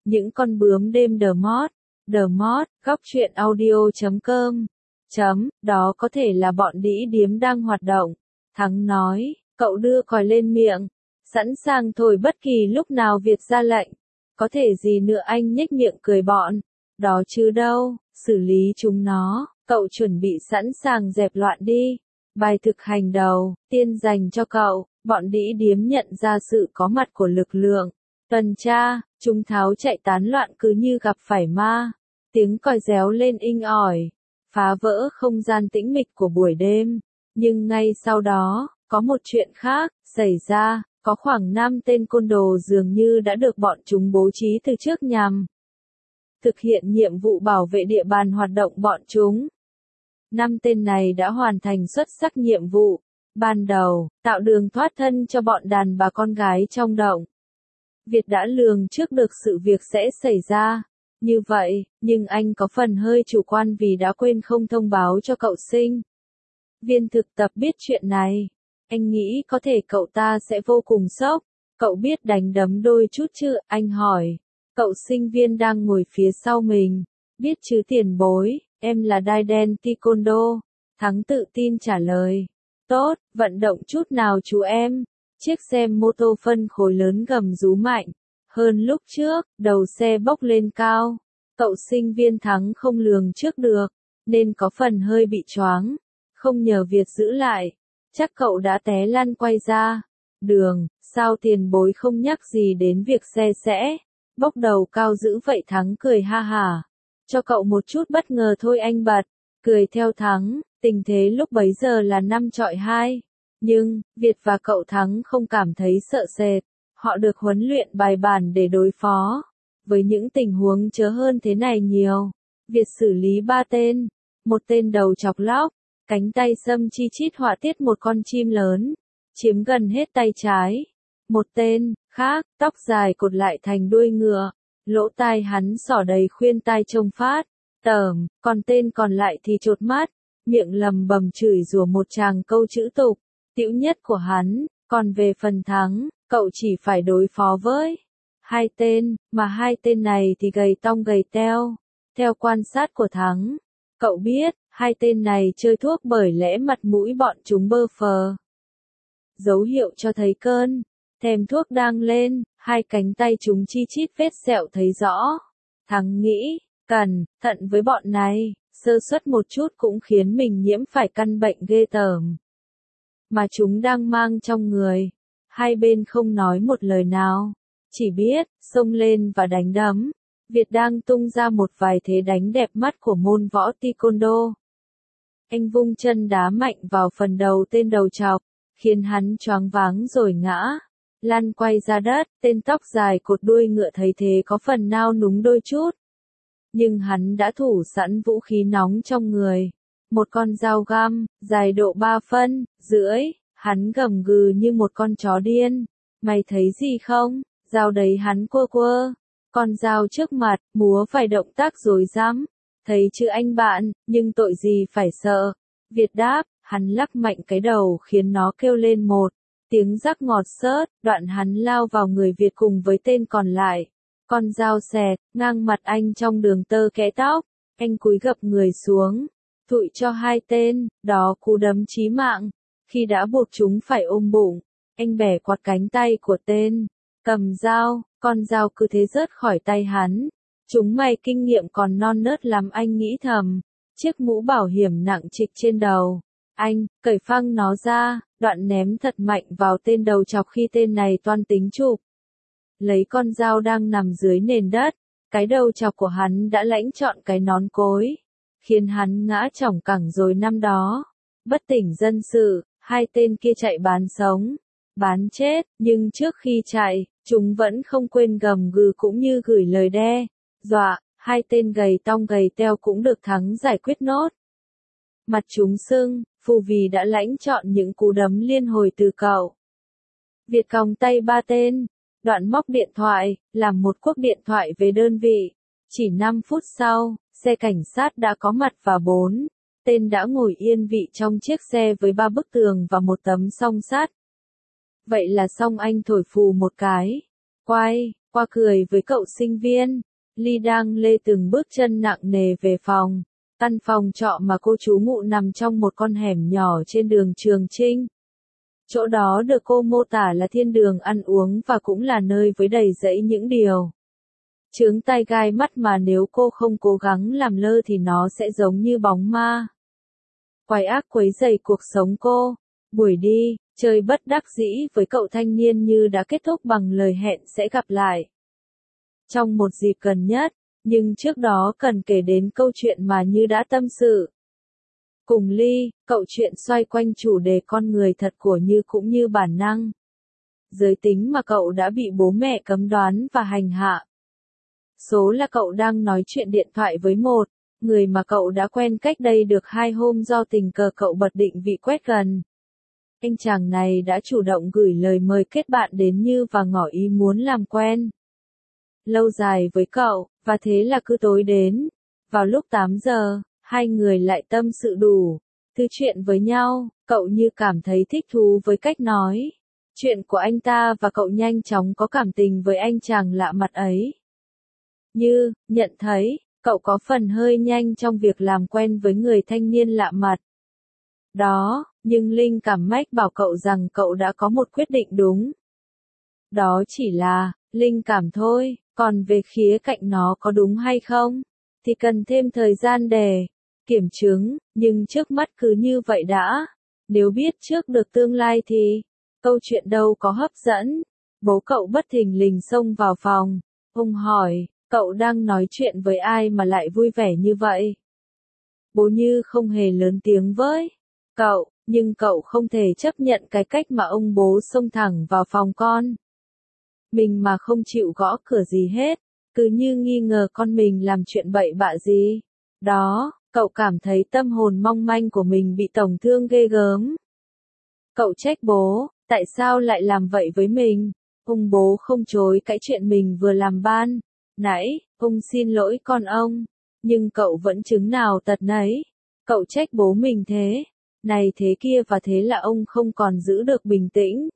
Những con bướm đêm The Mod, góc truyện audio.com. Đó có thể là bọn đĩ điếm đang hoạt động. Thắng nói, cậu đưa còi lên miệng, sẵn sàng thổi bất kỳ lúc nào Việt ra lệnh. Có thể gì nữa, anh nhếch miệng cười bọn. Đó chứ đâu, xử lý chúng nó, cậu chuẩn bị sẵn sàng dẹp loạn đi. Bài thực hành đầu tiên dành cho cậu. Bọn đĩ điếm nhận ra sự có mặt của lực lượng tuần tra, chúng tháo chạy tán loạn cứ như gặp phải ma. Tiếng còi réo lên inh ỏi, phá vỡ không gian tĩnh mịch của buổi đêm. Nhưng ngay sau đó, có một chuyện khác xảy ra, có khoảng 5 tên côn đồ dường như đã được bọn chúng bố trí từ trước nhằm thực hiện nhiệm vụ bảo vệ địa bàn hoạt động bọn chúng. 5 tên này đã hoàn thành xuất sắc nhiệm vụ ban đầu, tạo đường thoát thân cho bọn đàn bà con gái trong động. Việt đã lường trước được sự việc sẽ xảy ra như vậy, nhưng anh có phần hơi chủ quan vì đã quên không thông báo cho cậu sinh viên thực tập biết chuyện này. Anh nghĩ có thể cậu ta sẽ vô cùng sốc. Cậu biết đánh đấm đôi chút chứ? Anh hỏi. Cậu sinh viên đang ngồi phía sau mình. Biết chứ tiền bối, em là Daiden Taekwondo. Thắng tự tin trả lời. Tốt, vận động chút nào chú em. Chiếc xe mô tô phân khối lớn gầm rú mạnh hơn lúc trước, đầu xe bốc lên cao. Cậu sinh viên Thắng không lường trước được, nên có phần hơi bị choáng. Không nhờ Việt giữ lại, chắc cậu đã té lăn quay ra đường. Sao tiền bối không nhắc gì đến việc xe sẽ bốc đầu cao dữ vậy? Thắng cười ha hả. Cho cậu một chút bất ngờ thôi, anh bật cười theo Thắng. Tình thế lúc bấy giờ là 5 chọi 2. Nhưng, Việt và cậu Thắng không cảm thấy sợ sệt. Họ được huấn luyện bài bản để đối phó với những tình huống chớ hơn thế này nhiều. Việt xử lý 3 tên. Một tên đầu chọc lóc, cánh tay xâm chi chít họa tiết một con chim lớn, chiếm gần hết tay trái. Một tên khác, tóc dài cột lại thành đuôi ngựa, lỗ tai hắn xỏ đầy khuyên tai trông phát tởm. Còn tên còn lại thì chột mắt, miệng lầm bầm chửi rủa một tràng câu chữ tục tĩu nhất của hắn. Còn về phần Thắng, cậu chỉ phải đối phó với 2 tên, mà 2 tên này thì gầy tong gầy teo. Theo quan sát của Thắng, cậu biết, 2 tên này chơi thuốc bởi lẽ mặt mũi bọn chúng bơ phờ. Dấu hiệu cho thấy cơn thèm thuốc đang lên, 2 cánh tay chúng chi chít vết sẹo thấy rõ. Thắng nghĩ, cẩn thận với bọn này, sơ suất một chút cũng khiến mình nhiễm phải căn bệnh ghê tởm mà chúng đang mang trong người. Hai bên không nói một lời nào, chỉ biết xông lên và đánh đấm. Việt đang tung ra một vài thế đánh đẹp mắt của môn võ Taekwondo. Anh vung chân đá mạnh vào phần đầu tên đầu trọc, khiến hắn choáng váng rồi ngã lăn quay ra đất. Tên tóc dài cột đuôi ngựa thấy thế có phần nao núng đôi chút, nhưng hắn đã thủ sẵn vũ khí nóng trong người. Một con dao găm, dài độ 3 phân rưỡi, hắn gầm gừ như một con chó điên. Mày thấy gì không? Dao đấy, hắn quơ quơ con dao trước mặt, múa phải động tác rối rắm. Thấy chứ anh bạn, nhưng tội gì phải sợ. Việt đáp, hắn lắc mạnh cái đầu khiến nó kêu lên một tiếng rắc ngọt xớt. Đoạn hắn lao vào người Việt cùng với tên còn lại. Con dao xẹt ngang mặt anh trong đường tơ kẽ tóc. Anh cúi gập người xuống, thụi cho 2 tên đó cú đấm chí mạng. Khi đã buộc chúng phải ôm bụng, anh bẻ quạt cánh tay của tên cầm dao. Con dao cứ thế rớt khỏi tay hắn. Chúng mày kinh nghiệm còn non nớt lắm, anh nghĩ thầm. Chiếc mũ bảo hiểm nặng trịch trên đầu, anh cởi phăng nó ra, đoạn ném thật mạnh vào tên đầu chọc. Khi tên này toan tính chụp lấy con dao đang nằm dưới nền đất, cái đầu chọc của hắn đã lãnh trọn cái nón cối, khiến hắn ngã chỏng cẳng rồi năm đó bất tỉnh dân sự. 2 tên kia chạy bán sống bán chết, nhưng trước khi chạy, chúng vẫn không quên gầm gừ cũng như gửi lời đe dọa. 2 tên gầy tong gầy teo cũng được Thắng giải quyết nốt. Mặt chúng sưng phù vì đã lãnh trọn những cú đấm liên hồi từ cậu. Việt còng tay 3 tên, đoạn móc điện thoại, làm một cuộc điện thoại về đơn vị. Chỉ 5 phút sau, xe cảnh sát đã có mặt và 4 tên đã ngồi yên vị trong chiếc xe với 3 bức tường và một tấm song sắt. Vậy là xong, anh thổi phù một cái. Quay Qua cười với cậu sinh viên, Ly đang lê từng bước chân nặng nề về phòng. Căn phòng trọ mà cô trú ngụ nằm trong một con hẻm nhỏ trên đường Trường Chinh. Chỗ đó được cô mô tả là thiên đường ăn uống và cũng là nơi với đầy rẫy những điều chướng tai gai mắt mà nếu cô không cố gắng làm lơ thì nó sẽ giống như bóng ma. Quái ác quấy rầy cuộc sống cô. Buổi đi, chơi bất đắc dĩ với cậu thanh niên như đã kết thúc bằng lời hẹn sẽ gặp lại trong một dịp gần nhất, nhưng trước đó cần kể đến câu chuyện mà Như đã tâm sự. Cùng Ly, cậu chuyện xoay quanh chủ đề con người thật của Như cũng như bản năng. Giới tính mà cậu đã bị bố mẹ cấm đoán và hành hạ. Số là cậu đang nói chuyện điện thoại với một người mà cậu đã quen cách đây được 2 hôm do tình cờ cậu bật định vị quét gần. Anh chàng này đã chủ động gửi lời mời kết bạn đến Như và ngỏ ý muốn làm quen lâu dài với cậu, và thế là cứ tối đến. Vào lúc 8 giờ, hai người lại tâm sự đủ thứ chuyện với nhau, cậu Như cảm thấy thích thú với cách nói chuyện của anh ta và cậu nhanh chóng có cảm tình với anh chàng lạ mặt ấy. Như nhận thấy, cậu có phần hơi nhanh trong việc làm quen với người thanh niên lạ mặt đó, nhưng linh cảm mách bảo cậu rằng cậu đã có một quyết định đúng. Đó chỉ là linh cảm thôi, còn về khía cạnh nó có đúng hay không, thì cần thêm thời gian để kiểm chứng, nhưng trước mắt cứ như vậy đã. Nếu biết trước được tương lai thì câu chuyện đâu có hấp dẫn. Bố cậu bất thình lình xông vào phòng. Ông hỏi, cậu đang nói chuyện với ai mà lại vui vẻ như vậy? Bố Như không hề lớn tiếng với cậu, nhưng cậu không thể chấp nhận cái cách mà ông bố xông thẳng vào phòng con mình mà không chịu gõ cửa gì hết, cứ như nghi ngờ con mình làm chuyện bậy bạ gì. Đó, cậu cảm thấy tâm hồn mong manh của mình bị tổn thương ghê gớm. Cậu trách bố, tại sao lại làm vậy với mình? Ông bố không chối cãi chuyện mình vừa làm ban nãy, ông xin lỗi con ông, nhưng cậu vẫn chứng nào tật nấy. Cậu trách bố mình thế này thế kia và thế là ông không còn giữ được bình tĩnh.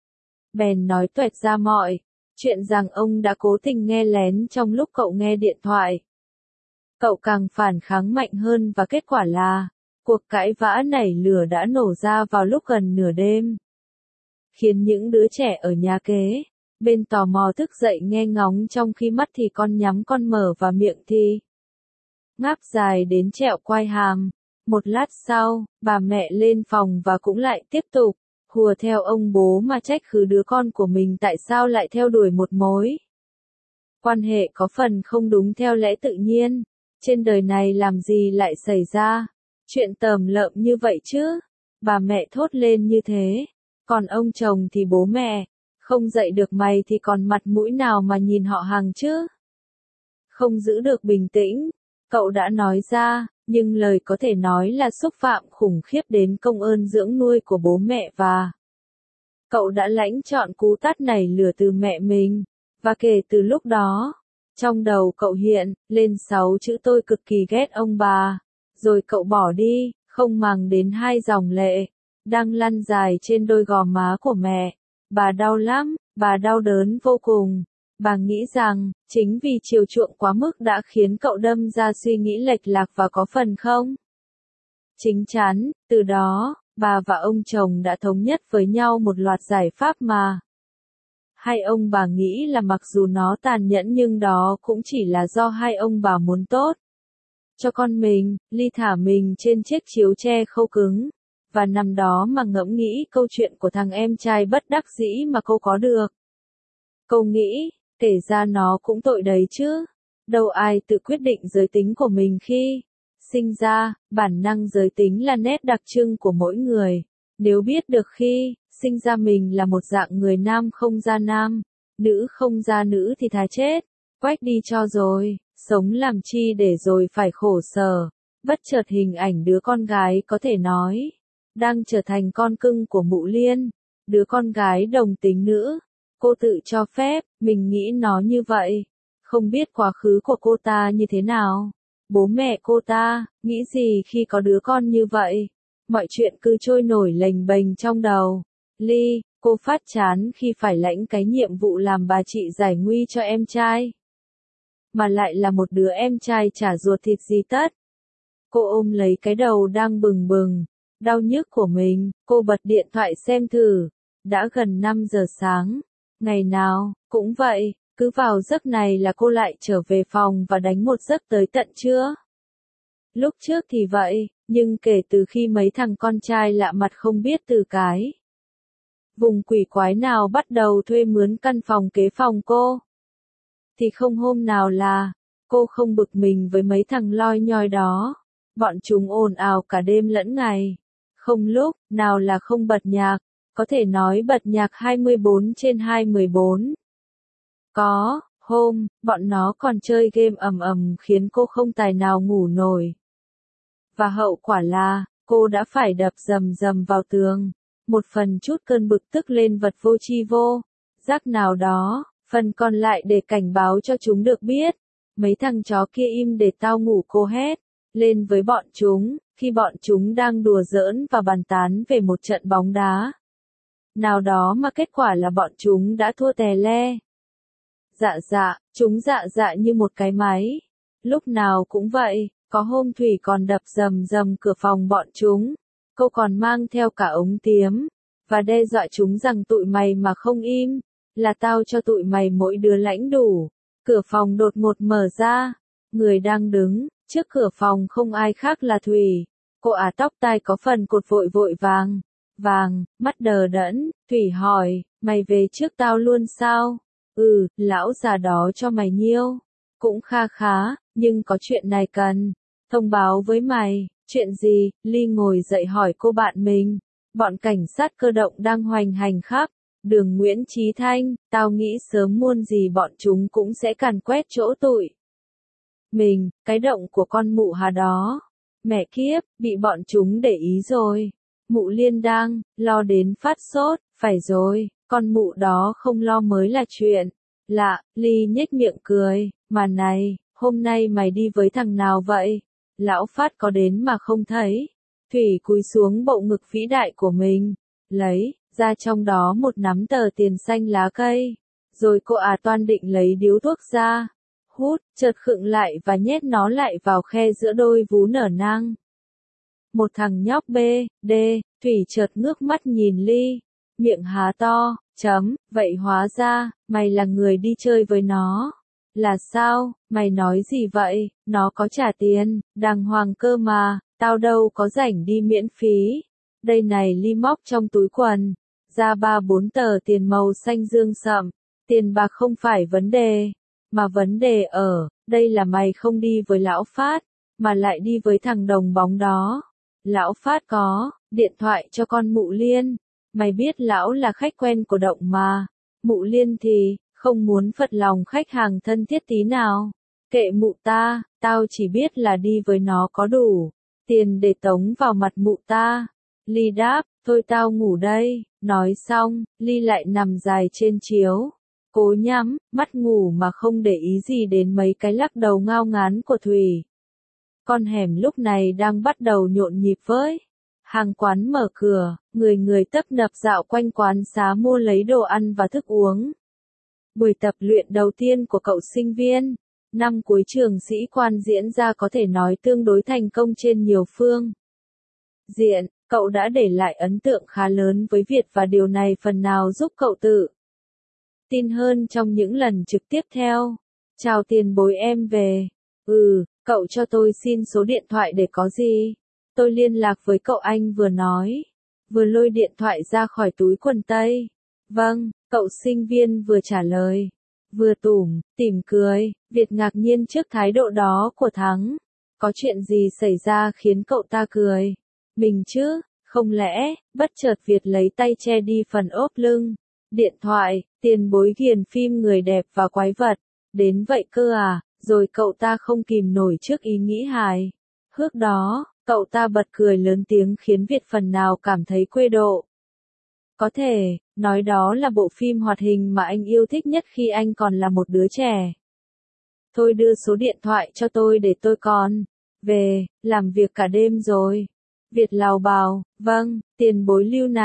Bèn nói toẹt ra mọi chuyện rằng ông đã cố tình nghe lén trong lúc cậu nghe điện thoại. Cậu càng phản kháng mạnh hơn và kết quả là cuộc cãi vã nảy lửa đã nổ ra vào lúc gần nửa đêm, khiến những đứa trẻ ở nhà kế bên tò mò thức dậy nghe ngóng, trong khi mắt thì con nhắm con mở và miệng thì ngáp dài đến trẹo quai hàm. Một lát sau, bà mẹ lên phòng và cũng lại tiếp tục hùa theo ông bố mà trách cứ đứa con của mình tại sao lại theo đuổi một mối quan hệ có phần không đúng theo lẽ tự nhiên. Trên đời này làm gì lại xảy ra chuyện tởm lợm như vậy chứ? Bà mẹ thốt lên như thế. Còn ông chồng thì bố mẹ không dạy được mày thì còn mặt mũi nào mà nhìn họ hàng chứ? Không giữ được bình tĩnh, cậu đã nói ra, nhưng lời có thể nói là xúc phạm khủng khiếp đến công ơn dưỡng nuôi của bố mẹ và cậu đã lãnh trọn cú tát nảy lửa từ mẹ mình. Và kể từ lúc đó, trong đầu cậu hiện lên 6 chữ tôi cực kỳ ghét ông bà. Rồi cậu bỏ đi, không màng đến 2 dòng lệ đang lăn dài trên đôi gò má của mẹ. Bà đau lắm, bà đau đớn vô cùng. Bà nghĩ rằng, chính vì chiều chuộng quá mức đã khiến cậu đâm ra suy nghĩ lệch lạc và có phần không chính chắn. Từ đó, bà và ông chồng đã thống nhất với nhau một loạt giải pháp mà hai ông bà nghĩ là mặc dù nó tàn nhẫn nhưng đó cũng chỉ là do hai ông bà muốn tốt cho con mình. Ly thả mình trên chiếc chiếu tre khâu cứng và nằm đó mà ngẫm nghĩ câu chuyện của thằng em trai bất đắc dĩ mà cô có được. Cô nghĩ, kể ra nó cũng tội đấy chứ. Đâu ai tự quyết định giới tính của mình khi sinh ra. Bản năng giới tính là nét đặc trưng của mỗi người. Nếu biết được khi sinh ra mình là một dạng người nam không ra nam, nữ không ra nữ thì thà chết, quách đi cho rồi, sống làm chi để rồi phải khổ sở. Bất chợt hình ảnh đứa con gái có thể nói đang trở thành con cưng của Mụ Liên, đứa con gái đồng tính nữ. Cô tự cho phép mình nghĩ nó như vậy, không biết quá khứ của cô ta như thế nào, bố mẹ cô ta nghĩ gì khi có đứa con như vậy. Mọi chuyện cứ trôi nổi lềnh bềnh trong đầu Ly. Cô phát chán khi phải lãnh cái nhiệm vụ làm bà chị giải nguy cho em trai. Mà lại là một đứa em trai chả ruột thịt gì tất. Cô ôm lấy cái đầu đang bừng bừng, đau nhức của mình, cô bật điện thoại xem thử. Đã gần 5 giờ sáng. Ngày nào, cũng vậy, cứ vào giấc này là cô lại trở về phòng và đánh một giấc tới tận trưa. Lúc trước thì vậy, nhưng kể từ khi mấy thằng con trai lạ mặt không biết từ cái vùng quỷ quái nào bắt đầu thuê mướn căn phòng kế phòng cô, thì không hôm nào là cô không bực mình với mấy thằng loi nhoi đó. Bọn chúng ồn ào cả đêm lẫn ngày. Không lúc nào là không bật nhạc, có thể nói bật nhạc 24/24. Có hôm, bọn nó còn chơi game ầm ầm khiến cô không tài nào ngủ nổi. Và hậu quả là, cô đã phải đập rầm rầm vào tường. Một phần chút cơn bực tức lên vật vô tri vô giác nào đó, phần còn lại để cảnh báo cho chúng được biết. Mấy thằng chó kia im để tao ngủ, cô hét lên với bọn chúng, khi bọn chúng đang đùa giỡn và bàn tán về một trận bóng đá nào đó mà kết quả là bọn chúng đã thua tè le. Chúng dạ như một cái máy. Lúc nào cũng vậy, có hôm Thủy còn đập rầm rầm cửa phòng bọn chúng. Cô còn mang theo cả ống tiếm, và đe dọa chúng rằng tụi mày mà không im, là tao cho tụi mày mỗi đứa lãnh đủ. Cửa phòng đột ngột mở ra, người đang đứng trước cửa phòng không ai khác là Thủy. Cô tóc tai có phần cột vội vội vàng, mắt đờ đẫn. Thủy hỏi, mày về trước tao luôn sao? Lão già đó cho mày nhiêu? Cũng kha khá, nhưng có chuyện này cần thông báo với mày. Chuyện gì? Ly ngồi dậy hỏi cô bạn mình. Bọn cảnh sát cơ động đang hoành hành khắp đường Nguyễn Chí Thanh. Tao nghĩ sớm muộn gì bọn chúng cũng sẽ càn quét chỗ tụi mình, cái động của con mụ Hà đó. Mẹ kiếp, bị bọn chúng để ý rồi. Mụ Liên đang lo đến phát sốt. Phải rồi, con mụ đó không lo mới là chuyện lạ. Ly nhếch miệng cười. Mà này, hôm nay mày đi với thằng nào vậy? Lão Phát có đến mà không thấy. Thủy cúi xuống bộ ngực vĩ đại của mình, lấy ra trong đó một nắm tờ tiền xanh lá cây. Rồi cô toan định lấy điếu thuốc ra, hút, chợt khựng lại và nhét nó lại vào khe giữa đôi vú nở nang. Một thằng nhóc BD, Thủy chợt ngước mắt nhìn Ly, miệng há to, vậy hóa ra, mày là người đi chơi với nó. Là sao, mày nói gì vậy, nó có trả tiền, đàng hoàng cơ mà, tao đâu có rảnh đi miễn phí. Đây này, Ly móc trong túi quần ra 3-4 tờ tiền màu xanh dương sậm. Tiền bạc không phải vấn đề, mà vấn đề ở đây là mày không đi với lão Phát, mà lại đi với thằng đồng bóng đó. Lão Phát có điện thoại cho con mụ Liên. Mày biết lão là khách quen của động mà. Mụ Liên thì không muốn phật lòng khách hàng thân thiết tí nào. Kệ mụ ta, tao chỉ biết là đi với nó có đủ tiền để tống vào mặt mụ ta. Ly đáp, thôi tao ngủ đây. Nói xong, Ly lại nằm dài trên chiếu. Cố nhắm mắt ngủ mà không để ý gì đến mấy cái lắc đầu ngao ngán của Thủy. Con hẻm lúc này đang bắt đầu nhộn nhịp với hàng quán mở cửa, người tấp nập dạo quanh quán xá mua lấy đồ ăn và thức uống. Buổi tập luyện đầu tiên của cậu sinh viên năm cuối trường sĩ quan diễn ra có thể nói tương đối thành công trên nhiều phương diện. Cậu đã để lại ấn tượng khá lớn với Việt và điều này phần nào giúp cậu tự tin hơn trong những lần trực tiếp theo. Chào tiền bối, em về. Cậu cho tôi xin số điện thoại để có gì tôi liên lạc với cậu, anh vừa nói, vừa lôi điện thoại ra khỏi túi quần tây. Vâng, cậu sinh viên vừa trả lời, vừa tủm tỉm cười. Việt ngạc nhiên trước thái độ đó của Thắng. Có chuyện gì xảy ra khiến cậu ta cười mình chứ? Không lẽ, bất chợt Việt lấy tay che đi phần ốp lưng điện thoại. Tiền bối ghiền phim người đẹp và quái vật đến vậy cơ à? Rồi cậu ta không kìm nổi trước ý nghĩ hài hước đó, cậu ta bật cười lớn tiếng khiến Việt phần nào cảm thấy quê độ. Có thể nói đó là bộ phim hoạt hình mà anh yêu thích nhất khi anh còn là một đứa trẻ. Thôi đưa số điện thoại cho tôi để tôi còn về làm việc cả đêm rồi. Việt lào bào, vâng, tiền bối lưu này.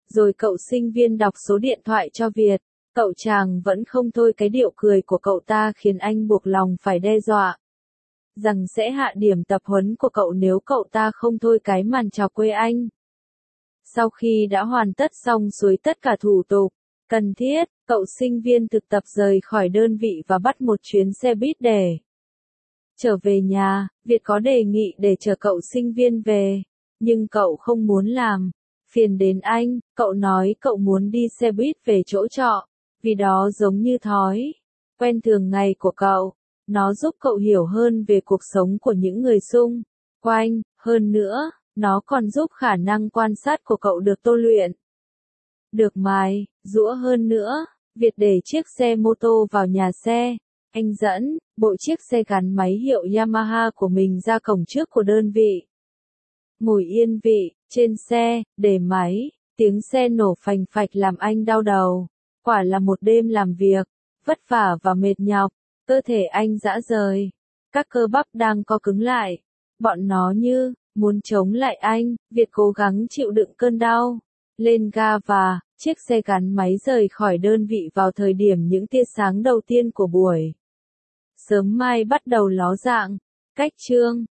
Rồi cậu sinh viên đọc số điện thoại cho Việt. Cậu chàng vẫn không thôi, cái điệu cười của cậu ta khiến anh buộc lòng phải đe dọa rằng sẽ hạ điểm tập huấn của cậu nếu cậu ta không thôi cái màn chào quê anh. Sau khi đã hoàn tất xong xuôi tất cả thủ tục cần thiết, cậu sinh viên thực tập rời khỏi đơn vị và bắt một chuyến xe buýt để trở về nhà. Việt có đề nghị để chở cậu sinh viên về, nhưng cậu không muốn làm phiền đến anh. Cậu nói cậu muốn đi xe buýt về chỗ trọ, vì đó giống như thói quen thường ngày của cậu. Nó giúp cậu hiểu hơn về cuộc sống của những người xung quanh, hơn nữa, nó còn giúp khả năng quan sát của cậu được tô luyện, được mài giũa hơn nữa. Việt để chiếc xe mô tô vào nhà xe. Anh dẫn bộ chiếc xe gắn máy hiệu Yamaha của mình ra cổng trước của đơn vị. Ngồi yên vị trên xe, để máy, tiếng xe nổ phành phạch làm anh đau đầu. Quả là một đêm làm việc vất vả và mệt nhọc, cơ thể anh rã rời, các cơ bắp đang co cứng lại, bọn nó như muốn chống lại anh. Việt cố gắng chịu đựng cơn đau, lên ga và chiếc xe gắn máy rời khỏi đơn vị vào thời điểm những tia sáng đầu tiên của buổi sớm mai bắt đầu ló dạng. Cách chương